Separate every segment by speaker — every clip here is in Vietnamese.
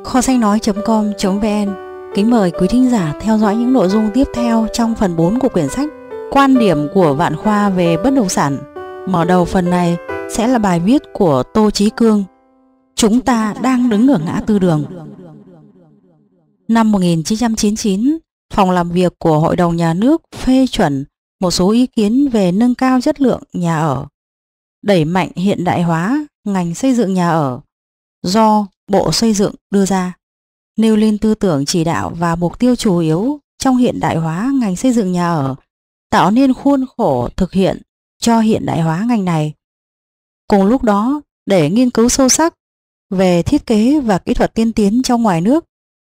Speaker 1: Kho sách nói.com.vn kính mời quý thính giả theo dõi những nội dung tiếp theo trong phần 4 của quyển sách Quan điểm của Vạn Khoa về bất động sản. Mở đầu phần này sẽ là bài viết của Tô Chí Cương. Chúng ta đang đứng ở ngã tư đường. Năm 1999, phòng làm việc của Hội đồng Nhà nước phê chuẩn một số ý kiến về nâng cao chất lượng nhà ở, đẩy mạnh hiện đại hóa ngành xây dựng nhà ở do Bộ Xây dựng đưa ra, nêu lên tư tưởng chỉ đạo và mục tiêu chủ yếu trong hiện đại hóa ngành xây dựng nhà ở, tạo nên khuôn khổ thực hiện cho hiện đại hóa ngành này. Cùng lúc đó, để nghiên cứu sâu sắc về thiết kế và kỹ thuật tiên tiến trong ngoài nước,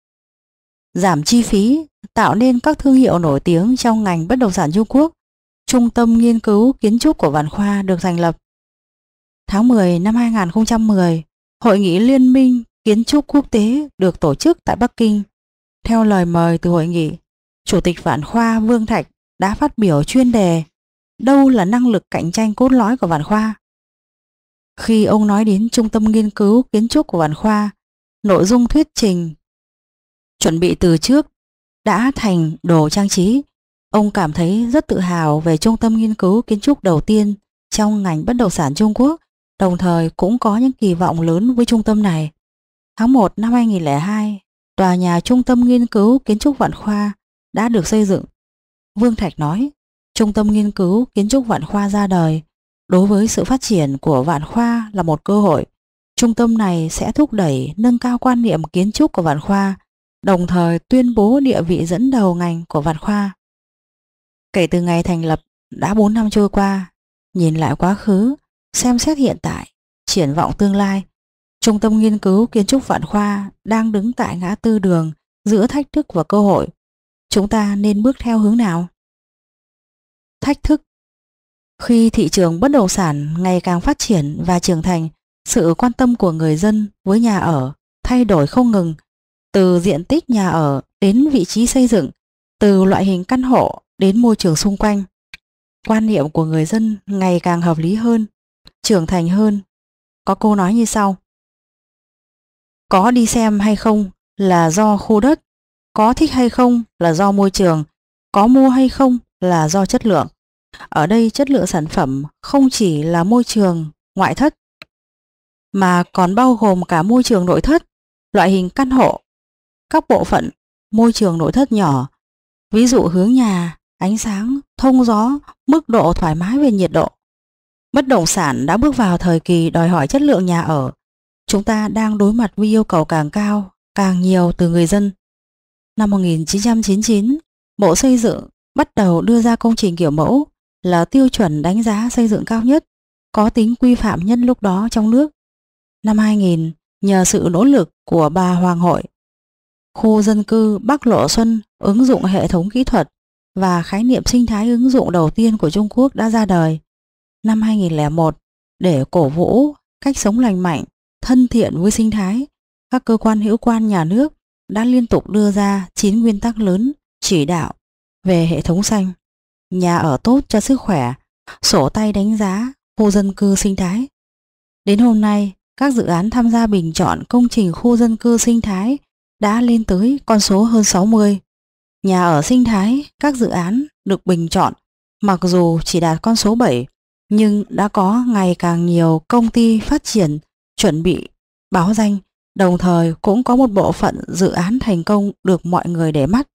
Speaker 1: giảm chi phí, tạo nên các thương hiệu nổi tiếng trong ngành bất động sản Trung Quốc, Trung tâm Nghiên cứu Kiến trúc của Vạn Khoa được thành lập. Tháng 10 năm 2010, Hội nghị Liên minh Kiến trúc Quốc tế được tổ chức tại Bắc Kinh. Theo lời mời từ hội nghị, Chủ tịch Vạn Khoa Vương Thạch đã phát biểu chuyên đề "Đâu là năng lực cạnh tranh cốt lõi của Vạn Khoa?". Khi ông nói đến Trung tâm Nghiên cứu Kiến trúc của Vạn Khoa, nội dung thuyết trình chuẩn bị từ trước đã thành đồ trang trí. Ông cảm thấy rất tự hào về Trung tâm Nghiên cứu Kiến trúc đầu tiên trong ngành bất động sản Trung Quốc, đồng thời cũng có những kỳ vọng lớn với trung tâm này. Tháng 1 năm 2002, tòa nhà Trung tâm Nghiên cứu Kiến trúc Vạn Khoa đã được xây dựng. Vương Thạch nói, Trung tâm Nghiên cứu Kiến trúc Vạn Khoa ra đời đối với sự phát triển của Vạn Khoa là một cơ hội. Trung tâm này sẽ thúc đẩy nâng cao quan niệm kiến trúc của Vạn Khoa, đồng thời tuyên bố địa vị dẫn đầu ngành của Vạn Khoa. Kể từ ngày thành lập đã 4 năm trôi qua, nhìn lại quá khứ, xem xét hiện tại, triển vọng tương lai, Trung tâm Nghiên cứu Kiến trúc Vạn Khoa đang đứng tại ngã tư đường giữa thách thức và cơ hội. Chúng ta nên bước theo hướng nào? Thách thức. Khi thị trường bất động sản ngày càng phát triển và trưởng thành, sự quan tâm của người dân với nhà ở thay đổi không ngừng, từ diện tích nhà ở đến vị trí xây dựng, từ loại hình căn hộ đến môi trường xung quanh. Quan niệm của người dân ngày càng hợp lý hơn, trưởng thành hơn. Có câu nói như sau: có đi xem hay không là do khu đất, có thích hay không là do môi trường, có mua hay không là do chất lượng. Ở đây chất lượng sản phẩm không chỉ là môi trường ngoại thất, mà còn bao gồm cả môi trường nội thất, loại hình căn hộ, các bộ phận môi trường nội thất nhỏ, ví dụ hướng nhà, ánh sáng, thông gió, mức độ thoải mái về nhiệt độ. Bất động sản đã bước vào thời kỳ đòi hỏi chất lượng nhà ở. Chúng ta đang đối mặt với yêu cầu càng cao, càng nhiều từ người dân. Năm 1999, Bộ Xây dựng bắt đầu đưa ra công trình kiểu mẫu là tiêu chuẩn đánh giá xây dựng cao nhất, có tính quy phạm nhất lúc đó trong nước. Năm 2000, nhờ sự nỗ lực của bà Hoàng Hội, khu dân cư Bắc Lộ Xuân ứng dụng hệ thống kỹ thuật và khái niệm sinh thái ứng dụng đầu tiên của Trung Quốc đã ra đời. Năm 2001, để cổ vũ cách sống lành mạnh, thân thiện với sinh thái, các cơ quan hữu quan nhà nước đã liên tục đưa ra 9 nguyên tắc lớn chỉ đạo về hệ thống xanh, nhà ở tốt cho sức khỏe, sổ tay đánh giá khu dân cư sinh thái. Đến hôm nay, các dự án tham gia bình chọn công trình khu dân cư sinh thái đã lên tới con số hơn 60. Nhà ở sinh thái, các dự án được bình chọn mặc dù chỉ đạt con số 7, nhưng đã có ngày càng nhiều công ty phát triển chuẩn bị báo danh, đồng thời cũng có một bộ phận dự án thành công được mọi người để mắt.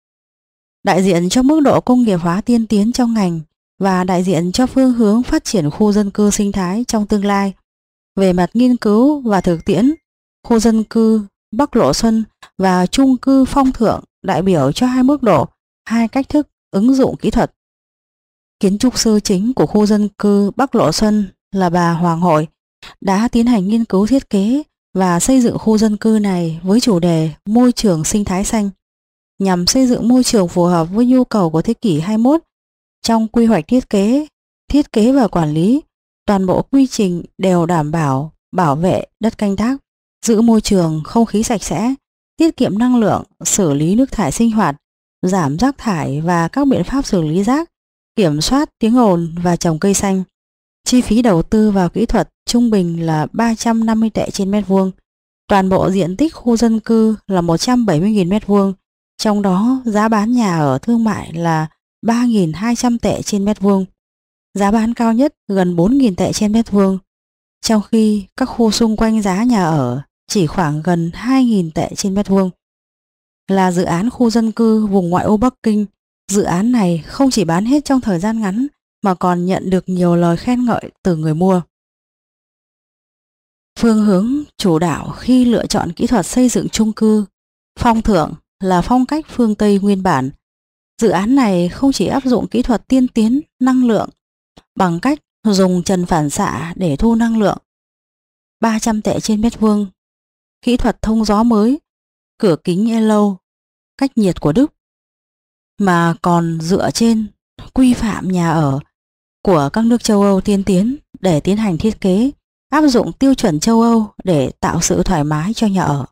Speaker 1: Đại diện cho mức độ công nghiệp hóa tiên tiến trong ngành và đại diện cho phương hướng phát triển khu dân cư sinh thái trong tương lai. Về mặt nghiên cứu và thực tiễn, khu dân cư Bắc Lộ Xuân và chung cư Phong Thượng đại biểu cho hai mức độ, hai cách thức ứng dụng kỹ thuật. Kiến trúc sư chính của khu dân cư Bắc Lộ Xuân là bà Hoàng Hội đã tiến hành nghiên cứu thiết kế và xây dựng khu dân cư này với chủ đề môi trường sinh thái xanh, nhằm xây dựng môi trường phù hợp với nhu cầu của thế kỷ 21. Trong quy hoạch thiết kế và quản lý, toàn bộ quy trình đều đảm bảo bảo vệ đất canh tác, giữ môi trường không khí sạch sẽ, tiết kiệm năng lượng, xử lý nước thải sinh hoạt, giảm rác thải và các biện pháp xử lý rác, kiểm soát tiếng ồn và trồng cây xanh. Chi phí đầu tư vào kỹ thuật trung bình là 350 tệ trên mét vuông. Toàn bộ diện tích khu dân cư là 170.000 m², trong đó giá bán nhà ở thương mại là 3.200 tệ trên mét vuông, giá bán cao nhất gần 4.000 tệ trên mét vuông, trong khi các khu xung quanh giá nhà ở chỉ khoảng gần 2.000 tệ trên mét vuông. Là dự án khu dân cư vùng ngoại ô Bắc Kinh, dự án này không chỉ bán hết trong thời gian ngắn mà còn nhận được nhiều lời khen ngợi từ người mua. Phương hướng chủ đạo khi lựa chọn kỹ thuật xây dựng chung cư, phong thượng là phong cách phương Tây nguyên bản. Dự án này không chỉ áp dụng kỹ thuật tiên tiến năng lượng bằng cách dùng trần phản xạ để thu năng lượng 300 tệ trên mét vuông, kỹ thuật thông gió mới, cửa kính Elo, cách nhiệt của Đức, mà còn dựa trên quy phạm nhà ở của các nước châu Âu tiên tiến để tiến hành thiết kế, áp dụng tiêu chuẩn châu Âu để tạo sự thoải mái cho nhà ở.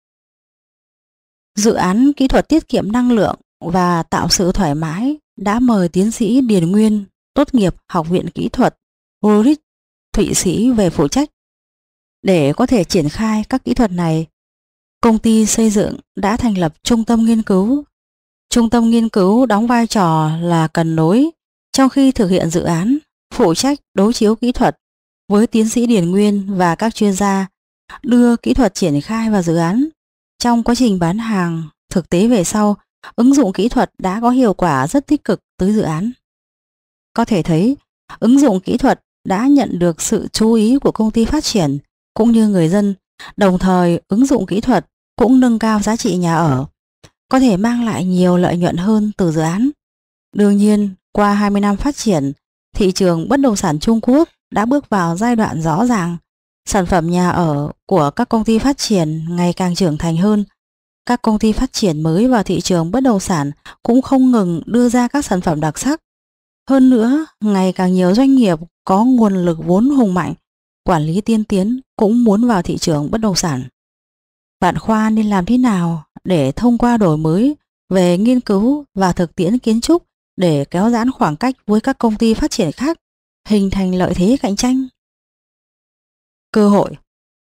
Speaker 1: Dự án kỹ thuật tiết kiệm năng lượng và tạo sự thoải mái đã mời tiến sĩ Điền Nguyên, tốt nghiệp Học viện Kỹ thuật Zurich, Thụy Sĩ về phụ trách. Để có thể triển khai các kỹ thuật này, công ty xây dựng đã thành lập trung tâm nghiên cứu. Trung tâm nghiên cứu đóng vai trò là cần nối trong khi thực hiện dự án, phụ trách đối chiếu kỹ thuật với tiến sĩ Điền Nguyên và các chuyên gia, đưa kỹ thuật triển khai vào dự án. Trong quá trình bán hàng thực tế về sau, ứng dụng kỹ thuật đã có hiệu quả rất tích cực tới dự án. Có thể thấy, ứng dụng kỹ thuật đã nhận được sự chú ý của công ty phát triển cũng như người dân, đồng thời ứng dụng kỹ thuật cũng nâng cao giá trị nhà ở, có thể mang lại nhiều lợi nhuận hơn từ dự án. Đương nhiên, qua 20 năm phát triển, thị trường bất động sản Trung Quốc đã bước vào giai đoạn rõ ràng. Sản phẩm nhà ở của các công ty phát triển ngày càng trưởng thành hơn. Các công ty phát triển mới vào thị trường bất động sản cũng không ngừng đưa ra các sản phẩm đặc sắc. Hơn nữa, ngày càng nhiều doanh nghiệp có nguồn lực vốn hùng mạnh, quản lý tiên tiến cũng muốn vào thị trường bất động sản. Vạn Khoa nên làm thế nào để thông qua đổi mới về nghiên cứu và thực tiễn kiến trúc để kéo giãn khoảng cách với các công ty phát triển khác, hình thành lợi thế cạnh tranh? Cơ hội.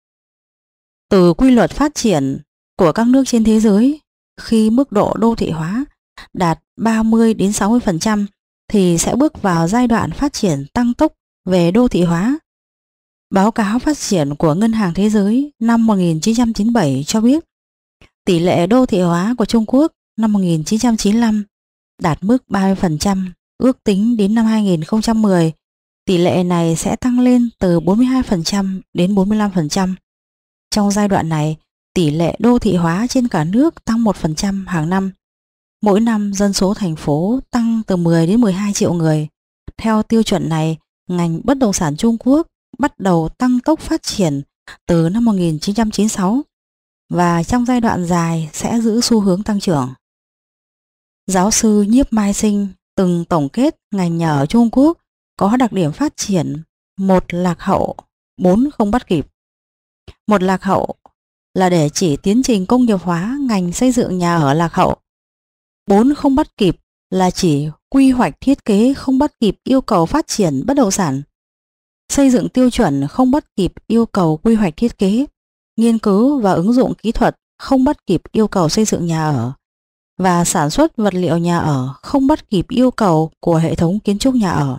Speaker 1: Từ quy luật phát triển của các nước trên thế giới, khi mức độ đô thị hóa đạt 30-60% thì sẽ bước vào giai đoạn phát triển tăng tốc về đô thị hóa. Báo cáo phát triển của Ngân hàng Thế giới năm 1997 cho biết tỷ lệ đô thị hóa của Trung Quốc năm 1995 đạt mức 30%, ước tính đến năm 2010, tỷ lệ này sẽ tăng lên từ 42% đến 45%. Trong giai đoạn này, tỷ lệ đô thị hóa trên cả nước tăng 1% hàng năm. Mỗi năm dân số thành phố tăng từ 10 đến 12 triệu người. Theo tiêu chuẩn này, ngành bất động sản Trung Quốc bắt đầu tăng tốc phát triển từ năm 1996 và trong giai đoạn dài sẽ giữ xu hướng tăng trưởng. Giáo sư Nhiếp Mai Sinh từng tổng kết ngành nhà ở Trung Quốc có đặc điểm phát triển: 1 lạc hậu, 4 không bắt kịp. 1 lạc hậu là để chỉ tiến trình công nghiệp hóa ngành xây dựng nhà ở lạc hậu. 4 không bắt kịp là chỉ quy hoạch thiết kế không bắt kịp yêu cầu phát triển bất động sản, xây dựng tiêu chuẩn không bắt kịp yêu cầu quy hoạch thiết kế, nghiên cứu và ứng dụng kỹ thuật không bắt kịp yêu cầu xây dựng nhà ở, và sản xuất vật liệu nhà ở không bắt kịp yêu cầu của hệ thống kiến trúc nhà ở.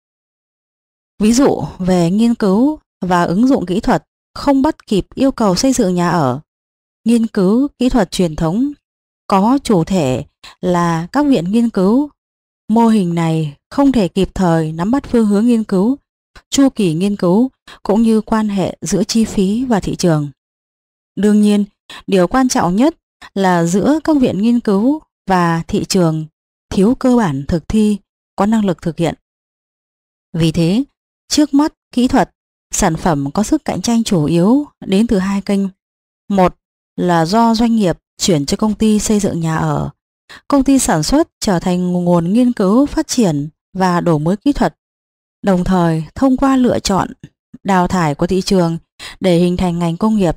Speaker 1: Ví dụ về nghiên cứu và ứng dụng kỹ thuật không bắt kịp yêu cầu xây dựng nhà ở, nghiên cứu kỹ thuật truyền thống có chủ thể là các viện nghiên cứu. Mô hình này không thể kịp thời nắm bắt phương hướng nghiên cứu, chu kỳ nghiên cứu cũng như quan hệ giữa chi phí và thị trường. Đương nhiên, điều quan trọng nhất là giữa các viện nghiên cứu và thị trường thiếu cơ bản thực thi, có năng lực thực hiện. Vì thế, trước mắt kỹ thuật, sản phẩm có sức cạnh tranh chủ yếu đến từ 2 kênh. Một là do doanh nghiệp chuyển cho công ty xây dựng nhà ở. Công ty sản xuất trở thành nguồn nghiên cứu phát triển và đổi mới kỹ thuật, đồng thời thông qua lựa chọn, đào thải của thị trường để hình thành ngành công nghiệp.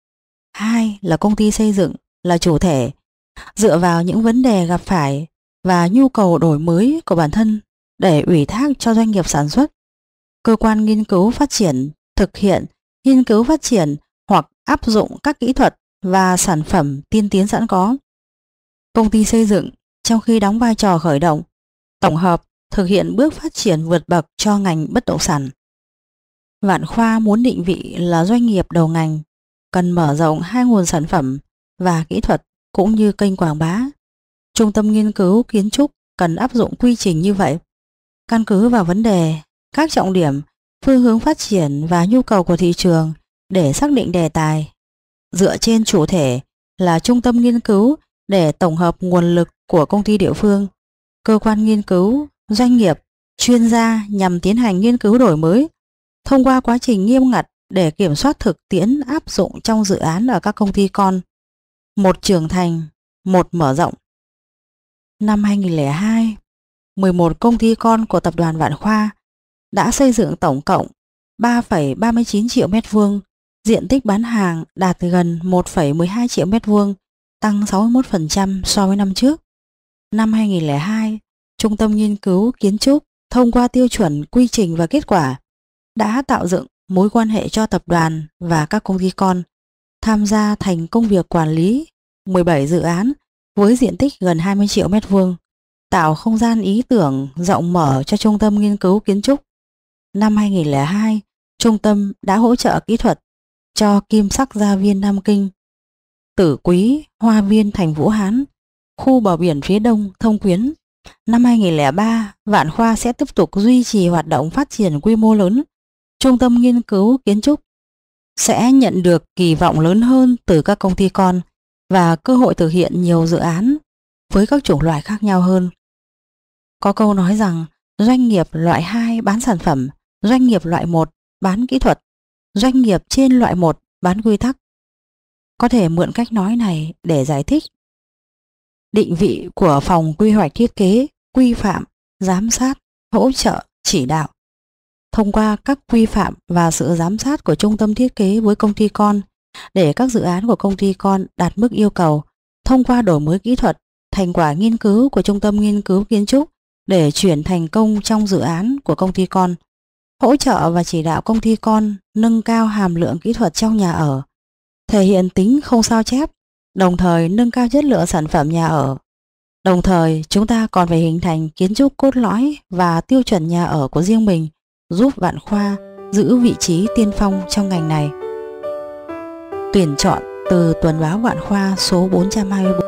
Speaker 1: 2 là công ty xây dựng là chủ thể, dựa vào những vấn đề gặp phải và nhu cầu đổi mới của bản thân để ủy thác cho doanh nghiệp sản xuất, cơ quan nghiên cứu phát triển thực hiện nghiên cứu phát triển hoặc áp dụng các kỹ thuật và sản phẩm tiên tiến sẵn có. Công ty xây dựng trong khi đóng vai trò khởi động, tổng hợp, thực hiện bước phát triển vượt bậc cho ngành bất động sản. Vạn Khoa muốn định vị là doanh nghiệp đầu ngành, cần mở rộng hai nguồn sản phẩm và kỹ thuật cũng như kênh quảng bá. Trung tâm nghiên cứu kiến trúc cần áp dụng quy trình như vậy, căn cứ vào vấn đề, các trọng điểm, phương hướng phát triển và nhu cầu của thị trường để xác định đề tài. Dựa trên chủ thể là trung tâm nghiên cứu để tổng hợp nguồn lực của công ty địa phương, cơ quan nghiên cứu, doanh nghiệp, chuyên gia nhằm tiến hành nghiên cứu đổi mới, thông qua quá trình nghiêm ngặt để kiểm soát thực tiễn áp dụng trong dự án ở các công ty con. Một trưởng thành, một mở rộng. Năm 2002, 11 công ty con của tập đoàn Vạn Khoa đã xây dựng tổng cộng 3,39 triệu mét vuông, diện tích bán hàng đạt gần 1,12 triệu mét vuông, tăng 61% so với năm trước. Năm 2002, Trung tâm nghiên cứu kiến trúc thông qua tiêu chuẩn quy trình và kết quả đã tạo dựng mối quan hệ cho tập đoàn và các công ty con tham gia thành công việc quản lý 17 dự án với diện tích gần 20 triệu mét vuông, tạo không gian ý tưởng rộng mở cho Trung tâm nghiên cứu kiến trúc. Năm 2002, Trung tâm đã hỗ trợ kỹ thuật cho Kim Sắc Gia Viên Nam Kinh, Tử Quý Hoa Viên thành Vũ Hán, khu bờ biển phía đông Thông Quyến. Năm 2003, Vạn Khoa sẽ tiếp tục duy trì hoạt động phát triển quy mô lớn. Trung tâm nghiên cứu kiến trúc sẽ nhận được kỳ vọng lớn hơn từ các công ty con và cơ hội thực hiện nhiều dự án với các chủng loại khác nhau hơn. Có câu nói rằng doanh nghiệp loại 2 bán sản phẩm, doanh nghiệp loại 1 bán kỹ thuật, doanh nghiệp trên loại 1 bán quy tắc. Có thể mượn cách nói này để giải thích định vị của phòng quy hoạch thiết kế, quy phạm, giám sát, hỗ trợ, chỉ đạo. Thông qua các quy phạm và sự giám sát của trung tâm thiết kế với công ty con để các dự án của công ty con đạt mức yêu cầu, thông qua đổi mới kỹ thuật, thành quả nghiên cứu của trung tâm nghiên cứu kiến trúc để chuyển thành công trong dự án của công ty con, hỗ trợ và chỉ đạo công ty con nâng cao hàm lượng kỹ thuật trong nhà ở, thể hiện tính không sao chép, đồng thời nâng cao chất lượng sản phẩm nhà ở. Đồng thời, chúng ta còn phải hình thành kiến trúc cốt lõi và tiêu chuẩn nhà ở của riêng mình, giúp Vạn Khoa giữ vị trí tiên phong trong ngành này. Tuyển chọn từ Tuần báo Vạn Khoa số 424.